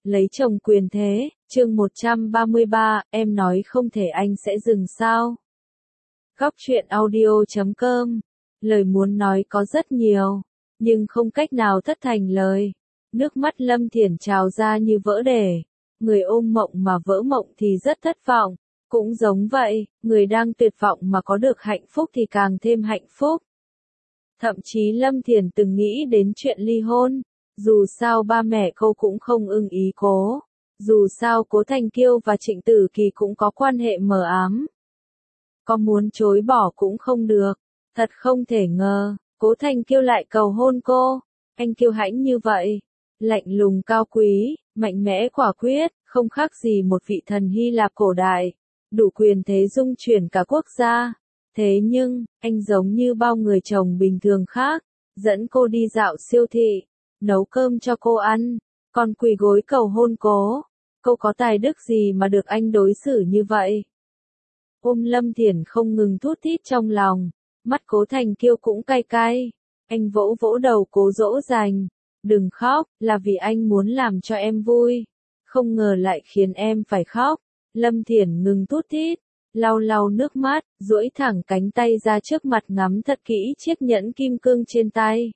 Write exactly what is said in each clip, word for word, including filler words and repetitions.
Lấy chồng quyền thế, chương một trăm ba mươi ba, em nói không thể anh sẽ dừng sao? Góc truyện audio chấm com. Lời muốn nói có rất nhiều, nhưng không cách nào thất thành lời. Nước mắt Lâm Thiển trào ra như vỡ đê. Người ôm mộng mà vỡ mộng thì rất thất vọng. Cũng giống vậy, người đang tuyệt vọng mà có được hạnh phúc thì càng thêm hạnh phúc. Thậm chí Lâm Thiển từng nghĩ đến chuyện ly hôn. Dù sao ba mẹ cô cũng không ưng ý cô. Dù sao Cố Thành Kiêu và Trịnh Tử Kỳ cũng có quan hệ mờ ám. Có muốn chối bỏ cũng không được. Thật không thể ngờ, Cố Thành Kiêu lại cầu hôn cô. Anh kiêu hãnh như vậy. Lạnh lùng cao quý, mạnh mẽ quả quyết, không khác gì một vị thần Hy Lạp cổ đại. Đủ quyền thế dung chuyển cả quốc gia. Thế nhưng, anh giống như bao người chồng bình thường khác, dẫn cô đi dạo siêu thị, nấu cơm cho cô ăn, còn quỳ gối cầu hôn cô. Cô có tài đức gì mà được anh đối xử như vậy? Ôm Lâm Thiển không ngừng thút thít trong lòng, mắt Cố Thành Kiêu cũng cay cay. Anh vỗ vỗ đầu cô dỗ dành, đừng khóc, là vì anh muốn làm cho em vui. Không ngờ lại khiến em phải khóc. Lâm Thiển ngừng thút thít, lau lau nước mắt, duỗi thẳng cánh tay ra trước mặt ngắm thật kỹ chiếc nhẫn kim cương trên tay.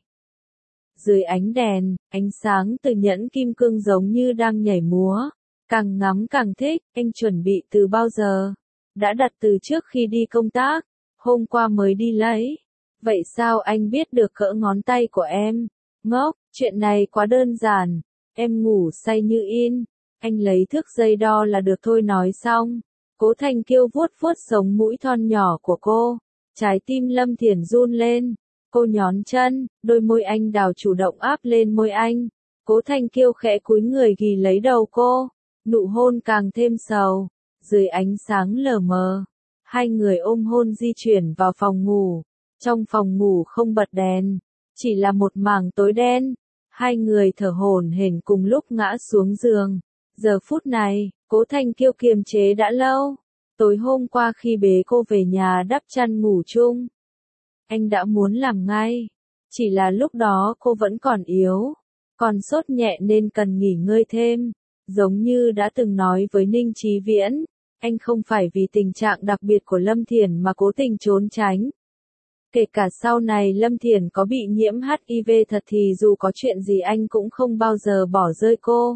Dưới ánh đèn, ánh sáng từ nhẫn kim cương giống như đang nhảy múa. Càng ngắm càng thích, anh chuẩn bị từ bao giờ? Đã đặt từ trước khi đi công tác, hôm qua mới đi lấy. Vậy sao anh biết được cỡ ngón tay của em? Ngốc, chuyện này quá đơn giản. Em ngủ say như in. Anh lấy thước dây đo là được thôi nói xong. Cố Thành Kiêu vuốt vuốt sống mũi thon nhỏ của cô. Trái tim Lâm Thiển run lên. Cô nhón chân, đôi môi anh đào chủ động áp lên môi anh. Cố Thành Kiêu khẽ cúi người ghì lấy đầu cô. Nụ hôn càng thêm sầu. Dưới ánh sáng lờ mờ, hai người ôm hôn di chuyển vào phòng ngủ. Trong phòng ngủ không bật đèn, chỉ là một mảng tối đen. Hai người thở hổn hển cùng lúc ngã xuống giường. Giờ phút này, Cố Thành Kiêu kiềm chế đã lâu. Tối hôm qua khi bế cô về nhà đắp chăn ngủ chung, anh đã muốn làm ngay. Chỉ là lúc đó cô vẫn còn yếu, còn sốt nhẹ nên cần nghỉ ngơi thêm. Giống như đã từng nói với Ninh Chí Viễn, anh không phải vì tình trạng đặc biệt của Lâm Thiển mà cố tình trốn tránh. Kể cả sau này Lâm Thiển có bị nhiễm hát i vê thật thì dù có chuyện gì anh cũng không bao giờ bỏ rơi cô.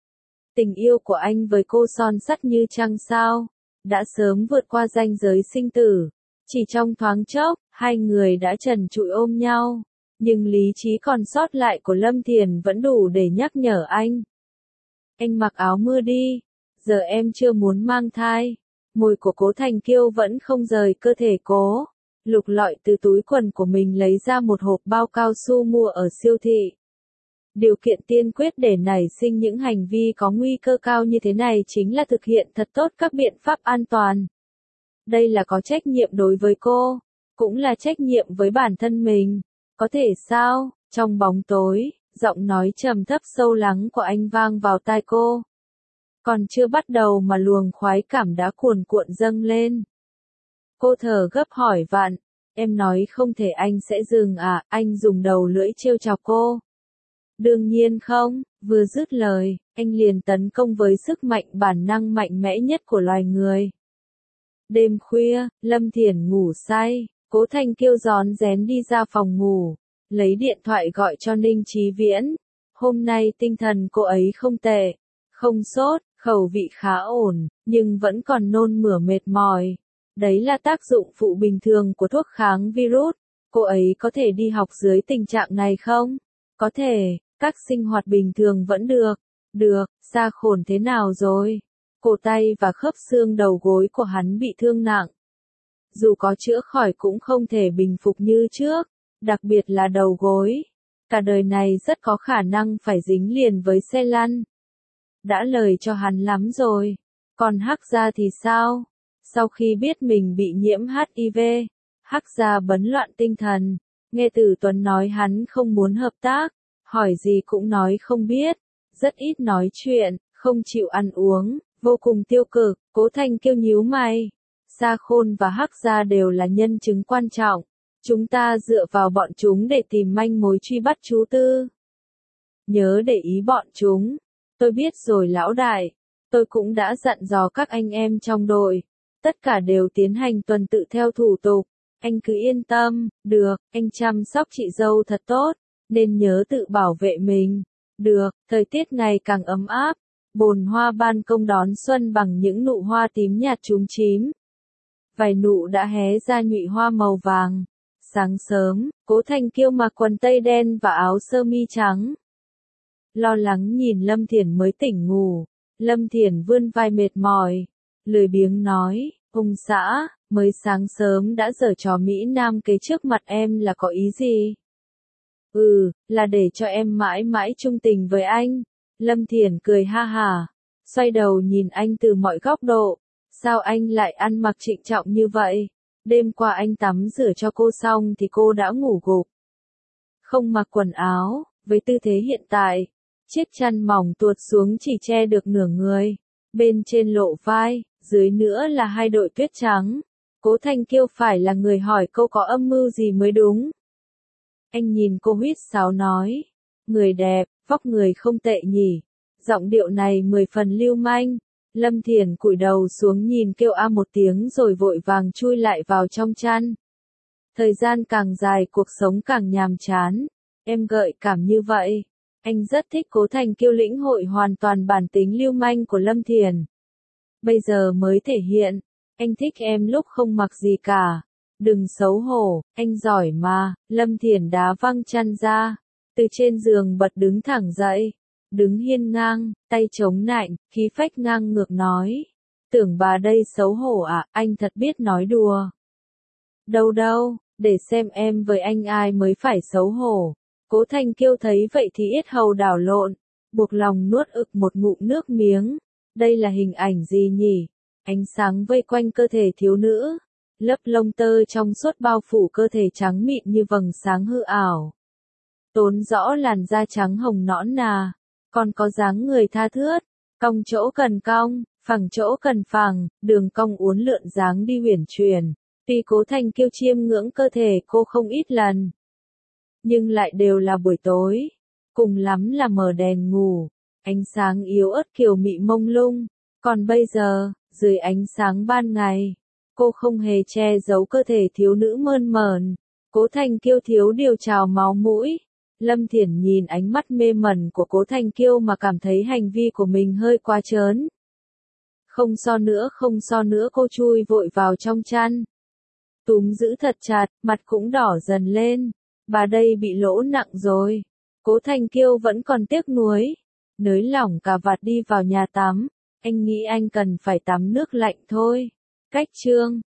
Tình yêu của anh với cô son sắt như trăng sao, đã sớm vượt qua ranh giới sinh tử. Chỉ trong thoáng chốc, hai người đã trần trụi ôm nhau. Nhưng lý trí còn sót lại của Lâm Thiển vẫn đủ để nhắc nhở anh. Anh mặc áo mưa đi, giờ em chưa muốn mang thai. Môi của Cố Thành Kiêu vẫn không rời cơ thể cô. Lục lọi từ túi quần của mình lấy ra một hộp bao cao su mua ở siêu thị. Điều kiện tiên quyết để nảy sinh những hành vi có nguy cơ cao như thế này chính là thực hiện thật tốt các biện pháp an toàn. Đây là có trách nhiệm đối với cô, cũng là trách nhiệm với bản thân mình. Có thể sao? Trong bóng tối, giọng nói trầm thấp sâu lắng của anh vang vào tai cô. Còn chưa bắt đầu mà luồng khoái cảm đã cuồn cuộn dâng lên. Cô thở gấp hỏi vặn, em nói không thể anh sẽ dừng à? Anh dùng đầu lưỡi trêu chọc cô. Đương nhiên không, vừa dứt lời, anh liền tấn công với sức mạnh bản năng mạnh mẽ nhất của loài người. Đêm khuya, Lâm Thiển ngủ say, Cố Thành Kiêu rón rén đi ra phòng ngủ, lấy điện thoại gọi cho Ninh Chí Viễn. Hôm nay tinh thần cô ấy không tệ, không sốt, khẩu vị khá ổn, nhưng vẫn còn nôn mửa mệt mỏi. Đấy là tác dụng phụ bình thường của thuốc kháng virus. Cô ấy có thể đi học dưới tình trạng này không? Có thể, các sinh hoạt bình thường vẫn được. Được, Sa Khổn thế nào rồi? Cổ tay và khớp xương đầu gối của hắn bị thương nặng. Dù có chữa khỏi cũng không thể bình phục như trước, đặc biệt là đầu gối. Cả đời này rất có khả năng phải dính liền với xe lăn. Đã lời cho hắn lắm rồi. Còn Hắc Gia thì sao? Sau khi biết mình bị nhiễm hát i vê, Hắc Gia bấn loạn tinh thần. Nghe Tử Tuấn nói hắn không muốn hợp tác, hỏi gì cũng nói không biết, rất ít nói chuyện, không chịu ăn uống, vô cùng tiêu cực. Cố Thành Kiêu nhíu mày. Sa Khôn và Hắc Gia đều là nhân chứng quan trọng. Chúng ta dựa vào bọn chúng để tìm manh mối truy bắt chú Tư. Nhớ để ý bọn chúng. Tôi biết rồi lão đại, tôi cũng đã dặn dò các anh em trong đội. Tất cả đều tiến hành tuần tự theo thủ tục. Anh cứ yên tâm, được, anh chăm sóc chị dâu thật tốt, nên nhớ tự bảo vệ mình. Được, thời tiết ngày càng ấm áp, bồn hoa ban công đón xuân bằng những nụ hoa tím nhạt chúm chím. Vài nụ đã hé ra nhụy hoa màu vàng. Sáng sớm, Cố Thanh Kiêu mặc quần tây đen và áo sơ mi trắng. Lo lắng nhìn Lâm Thiển mới tỉnh ngủ. Lâm Thiển vươn vai mệt mỏi, lười biếng nói, ông xã, mới sáng sớm đã giở trò Mỹ Nam kế trước mặt em là có ý gì? Ừ, là để cho em mãi mãi chung tình với anh. Lâm Thiển cười ha hả, xoay đầu nhìn anh từ mọi góc độ. Sao anh lại ăn mặc trịnh trọng như vậy? Đêm qua anh tắm rửa cho cô xong thì cô đã ngủ gục. Không mặc quần áo, với tư thế hiện tại, chiếc chăn mỏng tuột xuống chỉ che được nửa người. Bên trên lộ vai, dưới nữa là hai đội tuyết trắng. Cố Thanh Kiêu phải là người hỏi câu có âm mưu gì mới đúng. Anh nhìn cô huýt sáo nói, người đẹp, vóc người không tệ nhỉ. Giọng điệu này mười phần lưu manh. Lâm Thiển cúi đầu xuống nhìn kêu a một tiếng rồi vội vàng chui lại vào trong chăn. Thời gian càng dài cuộc sống càng nhàm chán. Em gợi cảm như vậy. Anh rất thích Cố Thanh Kiêu lĩnh hội hoàn toàn bản tính lưu manh của Lâm Thiển. Bây giờ mới thể hiện. Anh thích em lúc không mặc gì cả. Đừng xấu hổ, anh giỏi mà. Lâm Thiển đá văng chăn ra. Từ trên giường bật đứng thẳng dậy. Đứng hiên ngang, tay chống nạnh, khí phách ngang ngược nói. Tưởng bà đây xấu hổ à, anh thật biết nói đùa. Đâu đâu, để xem em với anh ai mới phải xấu hổ. Cố Thanh Kiêu thấy vậy thì yết hầu đảo lộn, buộc lòng nuốt ực một ngụm nước miếng. Đây là hình ảnh gì nhỉ? Ánh sáng vây quanh cơ thể thiếu nữ. Lớp lông tơ trong suốt bao phủ cơ thể trắng mịn như vầng sáng hư ảo. Tốn rõ làn da trắng hồng nõn nà. Còn có dáng người tha thướt, cong chỗ cần cong, phẳng chỗ cần phẳng, đường cong uốn lượn dáng đi uyển chuyển. Tuy Cố Thanh Kiêu chiêm ngưỡng cơ thể cô không ít lần, nhưng lại đều là buổi tối, cùng lắm là mở đèn ngủ, ánh sáng yếu ớt kiều mị mông lung. Còn bây giờ, dưới ánh sáng ban ngày, cô không hề che giấu cơ thể thiếu nữ mơn mởn. Cố Thanh Kiêu thiếu điều trào máu mũi. Lâm Thiển nhìn ánh mắt mê mẩn của Cố Thanh Kiêu mà cảm thấy hành vi của mình hơi quá trớn. Không so nữa không so nữa cô chui vội vào trong chăn. Túm giữ thật chặt, mặt cũng đỏ dần lên. Bà đây bị lỗ nặng rồi. Cố Thanh Kiêu vẫn còn tiếc nuối. Nới lỏng cà vạt đi vào nhà tắm. Anh nghĩ anh cần phải tắm nước lạnh thôi. Cách chương